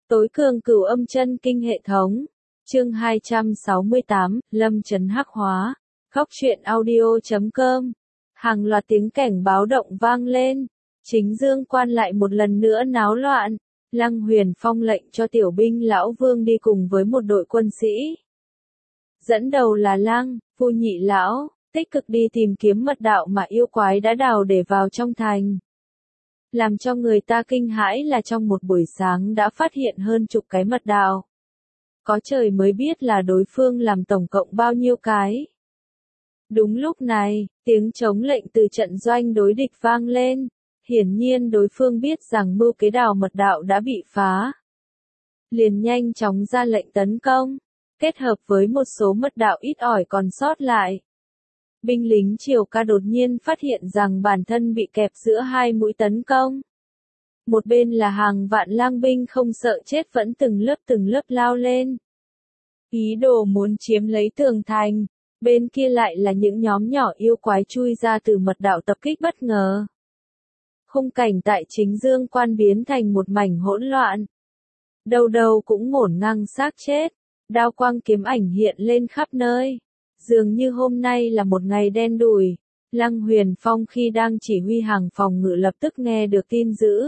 Tối cường cửu âm chân kinh hệ thống. Chương 268, Lâm Chấn hắc hóa. Góc truyện audio.com. Hàng loạt tiếng cảnh báo động vang lên. Chính Dương Quan lại một lần nữa náo loạn. Lăng Huyền Phong lệnh cho tiểu binh lão vương đi cùng với một đội quân sĩ. Dẫn đầu là Lăng, Phu Nhị lão, tích cực đi tìm kiếm mật đạo mà yêu quái đã đào để vào trong thành. Làm cho người ta kinh hãi là trong một buổi sáng đã phát hiện hơn chục cái mật đạo. Có trời mới biết là đối phương làm tổng cộng bao nhiêu cái. Đúng lúc này, tiếng chống lệnh từ trận doanh đối địch vang lên. Hiển nhiên đối phương biết rằng mưu kế đào mật đạo đã bị phá. Liền nhanh chóng ra lệnh tấn công, kết hợp với một số mật đạo ít ỏi còn sót lại. Binh lính Triều Ca đột nhiên phát hiện rằng bản thân bị kẹp giữa hai mũi tấn công. Một bên là hàng vạn lang binh không sợ chết vẫn từng lớp lao lên. Ý đồ muốn chiếm lấy tường thành, bên kia lại là những nhóm nhỏ yêu quái chui ra từ mật đạo tập kích bất ngờ. Khung cảnh tại Chính Dương Quan biến thành một mảnh hỗn loạn. Đầu đầu cũng ngổn ngang xác chết, đao quang kiếm ảnh hiện lên khắp nơi. Dường như hôm nay là một ngày đen đủi. Lăng Huyền Phong khi đang chỉ huy hàng phòng ngự lập tức nghe được tin dữ.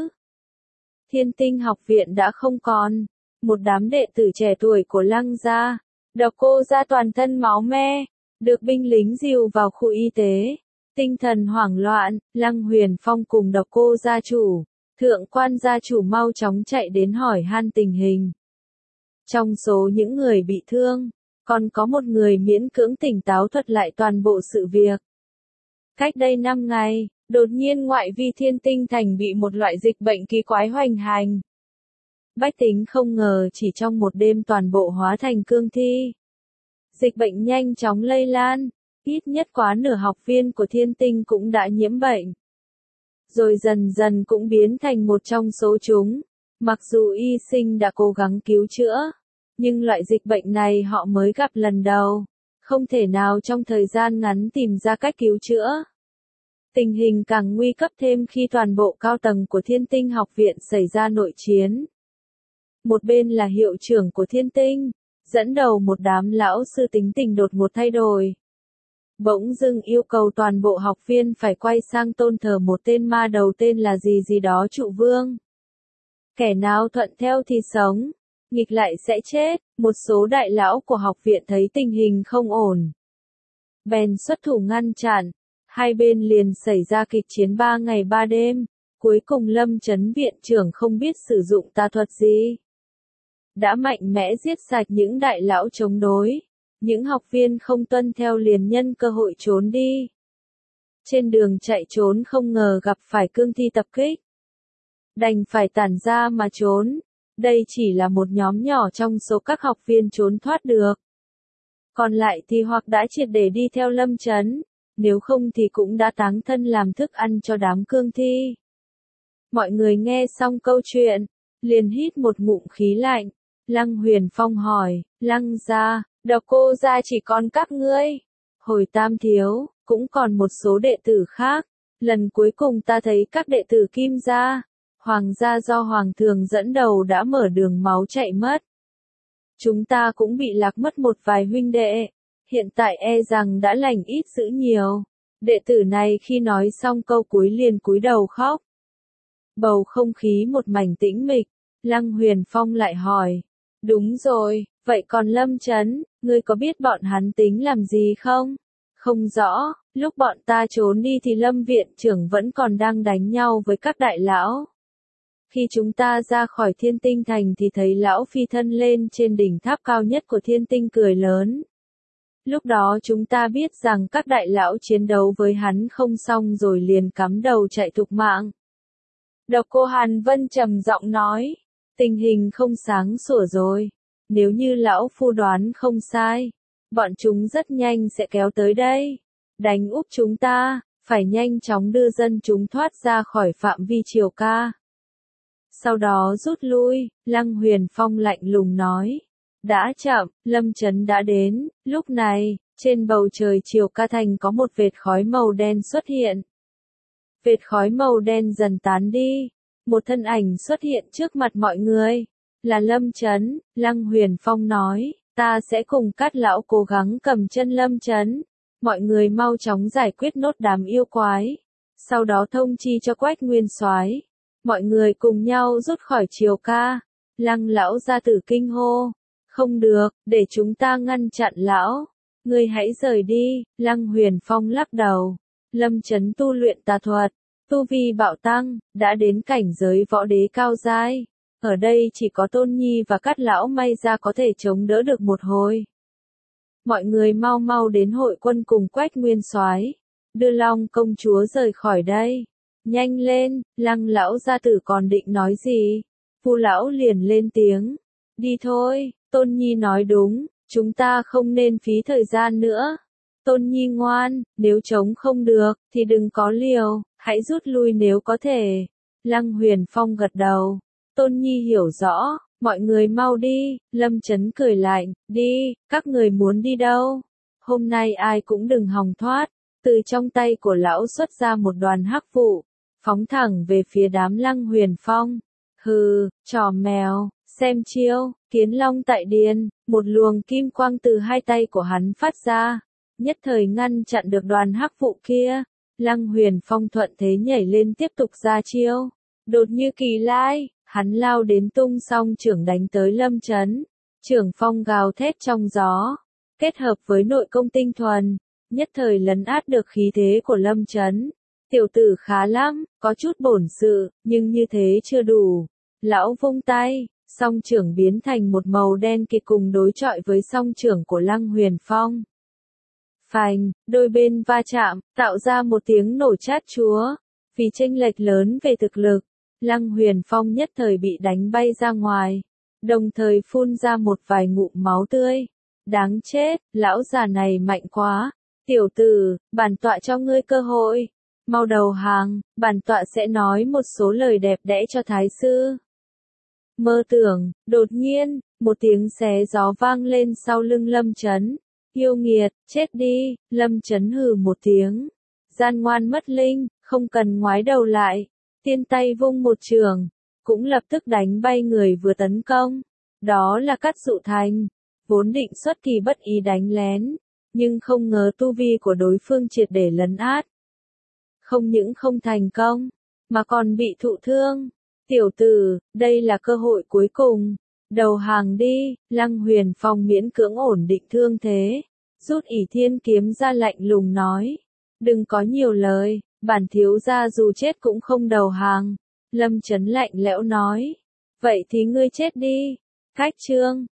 Thiên Tinh học viện đã không còn. Một đám đệ tử trẻ tuổi của Lăng gia, Độc Cô gia toàn thân máu me, được binh lính dìu vào khu y tế. Tinh thần hoảng loạn, Lăng Huyền Phong cùng Độc Cô gia chủ, Thượng Quan gia chủ mau chóng chạy đến hỏi han tình hình. Trong số những người bị thương, còn có một người miễn cưỡng tỉnh táo thuật lại toàn bộ sự việc. Cách đây 5 ngày, đột nhiên ngoại vi Thiên Tinh thành bị một loại dịch bệnh kỳ quái hoành hành. Bách tính không ngờ chỉ trong một đêm toàn bộ hóa thành cương thi. Dịch bệnh nhanh chóng lây lan, ít nhất quá nửa học viên của Thiên Tinh cũng đã nhiễm bệnh. Rồi dần dần cũng biến thành một trong số chúng. Mặc dù y sinh đã cố gắng cứu chữa, nhưng loại dịch bệnh này họ mới gặp lần đầu, không thể nào trong thời gian ngắn tìm ra cách cứu chữa. Tình hình càng nguy cấp thêm khi toàn bộ cao tầng của Thiên Tinh học viện xảy ra nội chiến. Một bên là hiệu trưởng của Thiên Tinh, dẫn đầu một đám lão sư tính tình đột ngột thay đổi. Bỗng dưng yêu cầu toàn bộ học viên phải quay sang tôn thờ một tên ma đầu tên là gì đó Trụ Vương. Kẻ nào thuận theo thì sống, nghịch lại sẽ chết. Một số đại lão của học viện thấy tình hình không ổn, bèn xuất thủ ngăn chặn. Hai bên liền xảy ra kịch chiến 3 ngày 3 đêm. Cuối cùng Lâm Chấn viện trưởng không biết sử dụng tà thuật gì, đã mạnh mẽ giết sạch những đại lão chống đối. Những học viên không tuân theo liền nhân cơ hội trốn đi. Trên đường chạy trốn không ngờ gặp phải cương thi tập kích, đành phải tản ra mà trốn. Đây chỉ là một nhóm nhỏ trong số các học viên trốn thoát được. Còn lại thì hoặc đã triệt để đi theo Lâm Chấn, nếu không thì cũng đã táng thân làm thức ăn cho đám cương thi. Mọi người nghe xong câu chuyện, liền hít một ngụm khí lạnh. Lăng Huyền Phong hỏi, Lăng gia, Độc Cô gia chỉ còn các ngươi. Hồi Tam thiếu, cũng còn một số đệ tử khác. Lần cuối cùng ta thấy các đệ tử Kim gia, Hoàng gia do Hoàng thường dẫn đầu đã mở đường máu chạy mất. Chúng ta cũng bị lạc mất một vài huynh đệ. Hiện tại e rằng đã lành ít dữ nhiều. Đệ tử này khi nói xong câu cuối liền cúi đầu khóc. Bầu không khí một mảnh tĩnh mịch. Lăng Huyền Phong lại hỏi, đúng rồi, vậy còn Lâm Chấn, ngươi có biết bọn hắn tính làm gì không? Không rõ, lúc bọn ta trốn đi thì Lâm viện trưởng vẫn còn đang đánh nhau với các đại lão. Khi chúng ta ra khỏi Thiên Tinh thành thì thấy lão phi thân lên trên đỉnh tháp cao nhất của Thiên Tinh cười lớn. Lúc đó chúng ta biết rằng các đại lão chiến đấu với hắn không xong rồi liền cắm đầu chạy thục mạng. Độc Cô Hàn Vân trầm giọng nói, tình hình không sáng sủa rồi. Nếu như lão phu đoán không sai, bọn chúng rất nhanh sẽ kéo tới đây, đánh úp chúng ta, phải nhanh chóng đưa dân chúng thoát ra khỏi phạm vi Triều Ca. Sau đó rút lui. Lăng Huyền Phong lạnh lùng nói, đã chậm, Lâm Chấn đã đến. Lúc này, trên bầu trời Triều Ca thành có một vệt khói màu đen xuất hiện. Vệt khói màu đen dần tán đi, một thân ảnh xuất hiện trước mặt mọi người. Là Lâm Chấn, Lăng Huyền Phong nói, ta sẽ cùng Cát lão cố gắng cầm chân Lâm Chấn. Mọi người mau chóng giải quyết nốt đám yêu quái. Sau đó thông chi cho Quách Nguyên Soái. Mọi người cùng nhau rút khỏi Triều Ca. Lăng lão gia tử kinh hô. Không được, để chúng ta ngăn chặn lão. Ngươi hãy rời đi, Lăng Huyền Phong lắc đầu. Lâm Chấn tu luyện tà thuật, tu vi bạo tăng, đã đến cảnh giới võ đế cao giai. Ở đây chỉ có Tôn Nhi và Cát lão may ra có thể chống đỡ được một hồi. Mọi người mau mau đến hội quân cùng Quách Nguyên Soái, đưa Long công chúa rời khỏi đây. Nhanh lên, Lăng lão gia tử còn định nói gì? Phu lão liền lên tiếng. Đi thôi, Tôn Nhi nói đúng, chúng ta không nên phí thời gian nữa. Tôn Nhi ngoan, nếu chống không được, thì đừng có liều, hãy rút lui nếu có thể. Lăng Huyền Phong gật đầu. Tôn Nhi hiểu rõ, mọi người mau đi, Lâm Chấn cười lạnh, đi, các người muốn đi đâu? Hôm nay ai cũng đừng hòng thoát. Từ trong tay của lão xuất ra một đoàn hắc vụ, phóng thẳng về phía đám Lăng Huyền Phong. Hừ, trò mèo, xem chiêu, Kiến Long tại điền, một luồng kim quang từ hai tay của hắn phát ra, nhất thời ngăn chặn được đoàn hắc vụ kia. Lăng Huyền Phong thuận thế nhảy lên tiếp tục ra chiêu. Đột như kỳ lai, hắn lao đến tung song trưởng đánh tới Lâm Chấn. Trưởng phong gào thét trong gió, kết hợp với nội công tinh thuần, nhất thời lấn át được khí thế của Lâm Chấn. Tiểu tử khá lắm, có chút bổn sự, nhưng như thế chưa đủ. Lão vung tay, song trưởng biến thành một màu đen kịt cùng đối chọi với song trưởng của Lăng Huyền Phong. Phành, đôi bên va chạm, tạo ra một tiếng nổ chát chúa. Vì chênh lệch lớn về thực lực, Lăng Huyền Phong nhất thời bị đánh bay ra ngoài, đồng thời phun ra một vài ngụm máu tươi. Đáng chết, lão già này mạnh quá. Tiểu tử, bản tọa cho ngươi cơ hội. Mau đầu hàng, bản tọa sẽ nói một số lời đẹp đẽ cho thái sư. Mơ tưởng, đột nhiên, một tiếng xé gió vang lên sau lưng Lâm Chấn. Yêu nghiệt, chết đi, Lâm Chấn hừ một tiếng. Gian ngoan mất linh, không cần ngoái đầu lại. Tiên tay vung một trường, cũng lập tức đánh bay người vừa tấn công. Đó là Cát Dụ Thành, vốn định xuất kỳ bất ý đánh lén, nhưng không ngờ tu vi của đối phương triệt để lấn át. Không những không thành công, mà còn bị thụ thương. Tiểu tử, đây là cơ hội cuối cùng. Đầu hàng đi, Lăng Huyền Phong miễn cưỡng ổn định thương thế. Rút ỷ thiên kiếm ra lạnh lùng nói. Đừng có nhiều lời, bản thiếu gia dù chết cũng không đầu hàng. Lâm Chấn lạnh lẽo nói. Vậy thì ngươi chết đi. Cách chương.